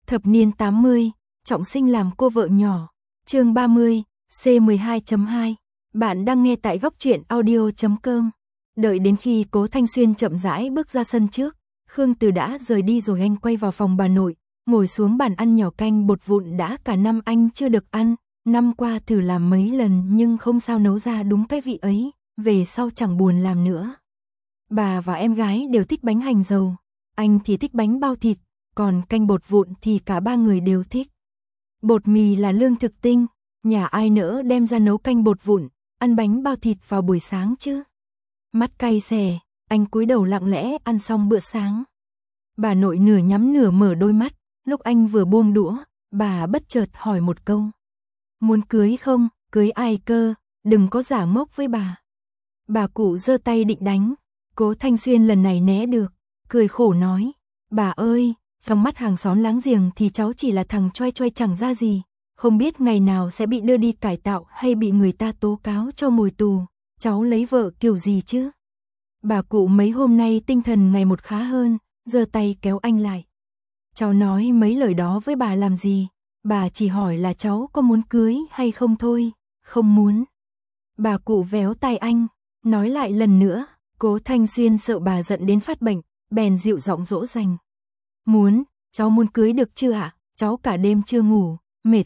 Thập niên 80, trọng sinh làm cô vợ nhỏ. Chương 30, C12.2. Bạn đang nghe tại góc truyện audio.com. Đợi đến khi Cố Thanh Xuyên chậm rãi bước ra sân trước, Khương Từ đã rời đi rồi anh quay vào phòng bà nội, ngồi xuống bàn ăn nhỏ canh bột vụn đã cả năm anh chưa được ăn. Năm qua thử làm mấy lần nhưng không sao nấu ra đúng cái vị ấy, về sau chẳng buồn làm nữa. Bà và em gái đều thích bánh hành dầu, anh thì thích bánh bao thịt, còn canh bột vụn thì cả ba người đều thích. Bột mì là lương thực tinh, nhà ai nỡ đem ra nấu canh bột vụn, ăn bánh bao thịt vào buổi sáng chứ. Mắt cay xè, anh cúi đầu lặng lẽ ăn xong bữa sáng. Bà nội nửa nhắm nửa mở đôi mắt, lúc anh vừa buông đũa, bà bất chợt hỏi một câu. Muốn cưới không, cưới ai cơ, đừng có giả mốc với bà. Bà cụ giơ tay định đánh, Cố Thanh Xuyên lần này né được, cười khổ nói, bà ơi, trong mắt hàng xóm láng giềng thì cháu chỉ là thằng choai choai chẳng ra gì, không biết ngày nào sẽ bị đưa đi cải tạo hay bị người ta tố cáo cho ngồi tù, cháu lấy vợ kiểu gì chứ? Bà cụ mấy hôm nay tinh thần ngày một khá hơn, giơ tay kéo anh lại. Cháu nói mấy lời đó với bà làm gì, bà chỉ hỏi là cháu có muốn cưới hay không thôi, không muốn. Bà cụ véo tay anh, nói lại lần nữa. Cố Thanh Xuyên sợ bà giận đến phát bệnh, bèn dịu giọng dỗ dành. Muốn, cháu muốn cưới được chưa ạ? Cháu cả đêm chưa ngủ, mệt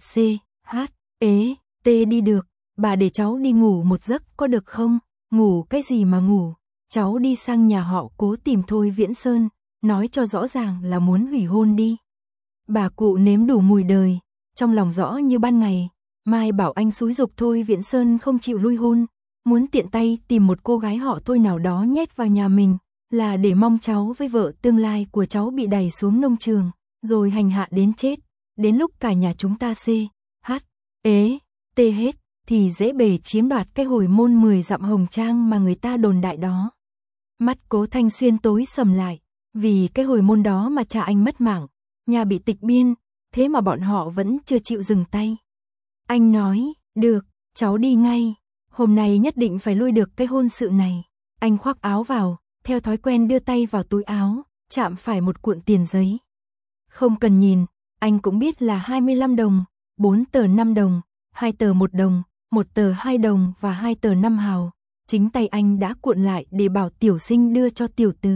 đi được, bà để cháu đi ngủ một giấc có được không? Ngủ cái gì mà ngủ, cháu đi sang nhà họ Cố tìm Thôi Viễn Sơn, nói cho rõ ràng là muốn hủy hôn đi. Bà cụ nếm đủ mùi đời, trong lòng rõ như ban ngày, mai bảo anh xúi giục Thôi Viễn Sơn không chịu lui hôn. Muốn tiện tay tìm một cô gái họ Thôi nào đó nhét vào nhà mình, là để mong cháu với vợ tương lai của cháu bị đẩy xuống nông trường, rồi hành hạ đến chết. Đến lúc cả nhà chúng ta hết, thì dễ bề chiếm đoạt cái hồi môn 10 dặm hồng trang mà người ta đồn đại đó. Mắt Cố Thanh Xuyên tối sầm lại, vì cái hồi môn đó mà cha anh mất mạng, nhà bị tịch biên, thế mà bọn họ vẫn chưa chịu dừng tay. Anh nói, được, cháu đi ngay. Hôm nay nhất định phải lui được cái hôn sự này. Anh khoác áo vào, theo thói quen đưa tay vào túi áo, chạm phải một cuộn tiền giấy. Không cần nhìn, anh cũng biết là 25 đồng, 4 tờ 5 đồng, 2 tờ 1 đồng, 1 tờ 2 đồng và 2 tờ 5 hào. Chính tay anh đã cuộn lại để bảo tiểu sinh đưa cho tiểu từ.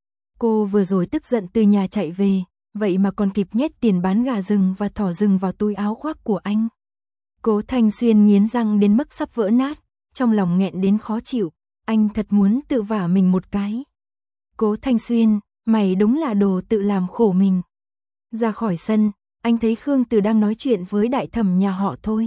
Cô vừa rồi tức giận từ nhà chạy về, vậy mà còn kịp nhét tiền bán gà rừng và thỏ rừng vào túi áo khoác của anh. Cố Thanh Xuyên nghiến răng đến mức sắp vỡ nát, trong lòng nghẹn đến khó chịu, anh thật muốn tự vả mình một cái. Cố Thanh Xuyên, mày đúng là đồ tự làm khổ mình. Ra khỏi sân, anh thấy Khương Từ đang nói chuyện với đại thẩm nhà họ Thôi.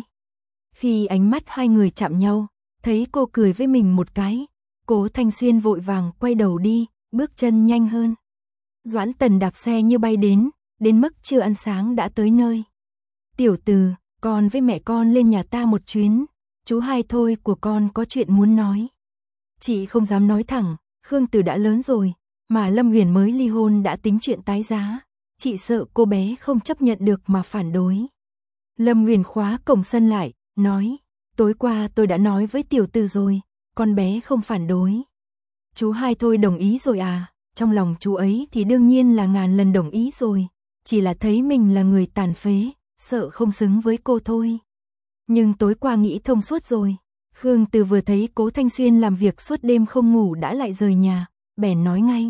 Khi ánh mắt hai người chạm nhau, thấy cô cười với mình một cái, Cố Thanh Xuyên vội vàng quay đầu đi, bước chân nhanh hơn. Doãn Tần đạp xe như bay đến mức chưa ăn sáng đã tới nơi. Tiểu Từ, con với mẹ con lên nhà ta một chuyến, chú hai Thôi của con có chuyện muốn nói. Chị không dám nói thẳng, Khương Từ đã lớn rồi, mà Lâm Huyền mới ly hôn đã tính chuyện tái giá, chị sợ cô bé không chấp nhận được mà phản đối. Lâm Huyền khóa cổng sân lại, nói, tối qua tôi đã nói với Tiểu Từ rồi, con bé không phản đối. Chú hai Thôi đồng ý rồi à? Trong lòng chú ấy thì đương nhiên là ngàn lần đồng ý rồi, chỉ là thấy mình là người tàn phế, sợ không xứng với cô thôi. Nhưng tối qua nghĩ thông suốt rồi. Khương Từ vừa thấy Cố Thanh Xuyên làm việc suốt đêm không ngủ đã lại rời nhà, bèn nói ngay.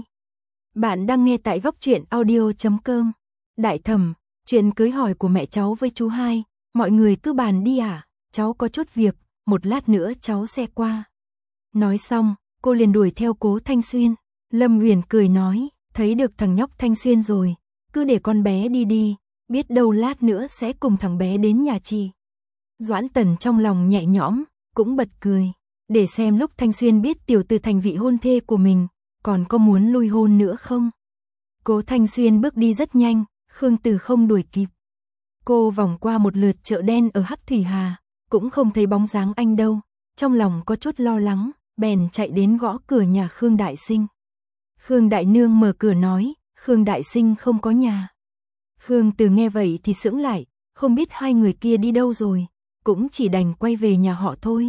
Bạn đang nghe tại góc truyện audio.com. Đại thẩm, chuyện cưới hỏi của mẹ cháu với chú hai, mọi người cứ bàn đi à, cháu có chút việc, một lát nữa cháu sẽ qua. Nói xong, cô liền đuổi theo Cố Thanh Xuyên. Lâm Huyền cười nói, thấy được thằng nhóc Thanh Xuyên rồi, cứ để con bé đi, biết đâu lát nữa sẽ cùng thằng bé đến nhà chị. Doãn Tần trong lòng nhẹ nhõm, cũng bật cười, để xem lúc Thanh Xuyên biết Tiểu Từ thành vị hôn thê của mình, còn có muốn lui hôn nữa không. Cố Thanh Xuyên bước đi rất nhanh, Khương Từ không đuổi kịp. Cô vòng qua một lượt chợ đen ở Hắc Thủy Hà, cũng không thấy bóng dáng anh đâu, trong lòng có chút lo lắng, bèn chạy đến gõ cửa nhà Khương Đại Sinh. Khương Đại Nương mở cửa nói, Khương Đại Sinh không có nhà. Khương Từ nghe vậy thì sững lại, không biết hai người kia đi đâu rồi, cũng chỉ đành quay về nhà họ thôi.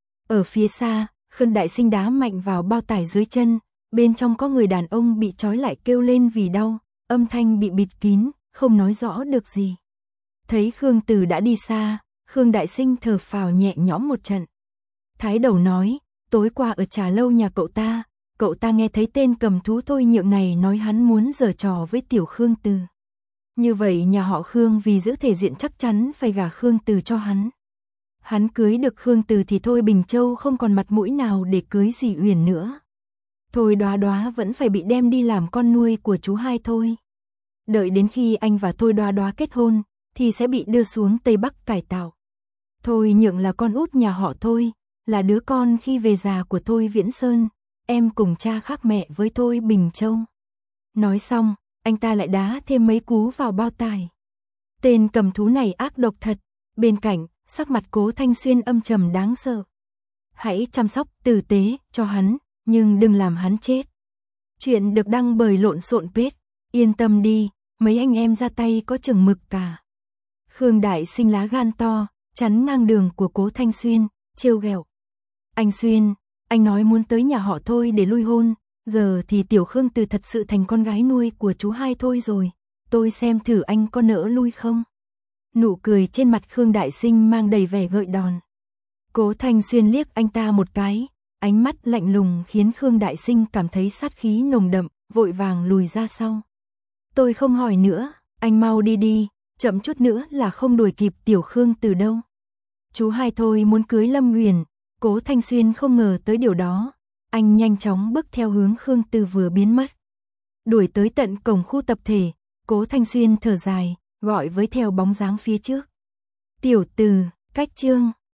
Ở phía xa, Khương Đại Sinh đá mạnh vào bao tải dưới chân, bên trong có người đàn ông bị trói lại kêu lên vì đau, âm thanh bị bịt kín, không nói rõ được gì. Thấy Khương Từ đã đi xa, Khương Đại Sinh thở phào nhẹ nhõm một trận. Thái Đầu nói, tối qua ở trà lâu nhà cậu ta nghe thấy tên cầm thú Thôi Nhượng này nói hắn muốn giở trò với tiểu Khương Từ. Như vậy nhà họ Khương vì giữ thể diện chắc chắn phải gả Khương Từ cho hắn. Hắn cưới được Khương Từ thì Thôi Bình Châu không còn mặt mũi nào để cưới dì Uyển nữa. Thôi Đoá Đoá vẫn phải bị đem đi làm con nuôi của chú hai Thôi. Đợi đến khi anh và Thôi Đoá Đoá kết hôn, thì sẽ bị đưa xuống Tây Bắc cải tạo. Thôi Nhượng là con út nhà họ Thôi, là đứa con khi về già của Thôi Viễn Sơn, em cùng cha khác mẹ với Thôi Bình Châu. Nói xong, anh ta lại đá thêm mấy cú vào bao tải. Tên cầm thú này ác độc thật, bên cạnh, sắc mặt Cố Thanh Xuyên âm trầm đáng sợ. Hãy chăm sóc tử tế cho hắn, nhưng đừng làm hắn chết. Chuyện được đăng bởi Lộn Xộn Page, yên tâm đi, mấy anh em ra tay có chừng mực cả. Khương Đại Sinh lá gan to, chắn ngang đường của Cố Thanh Xuyên, trêu ghẹo. Anh Xuyên, anh nói muốn tới nhà họ Thôi để lui hôn, giờ thì tiểu Khương Từ thật sự thành con gái nuôi của chú hai Thôi rồi, tôi xem thử anh có nỡ lui không. Nụ cười trên mặt Khương Đại Sinh mang đầy vẻ gợi đòn. Cố Thanh Xuyên liếc anh ta một cái, ánh mắt lạnh lùng khiến Khương Đại Sinh cảm thấy sát khí nồng đậm, vội vàng lùi ra sau. Tôi không hỏi nữa, anh mau đi đi, chậm chút nữa là không đuổi kịp tiểu Khương Từ đâu. Chú hai Thôi muốn cưới Lâm Uyển, Cố Thanh Xuyên không ngờ tới điều đó, anh nhanh chóng bước theo hướng Khương Từ vừa biến mất. Đuổi tới tận cổng khu tập thể, Cố Thanh Xuyên thở dài, gọi với theo bóng dáng phía trước. Tiểu Từ, cách chương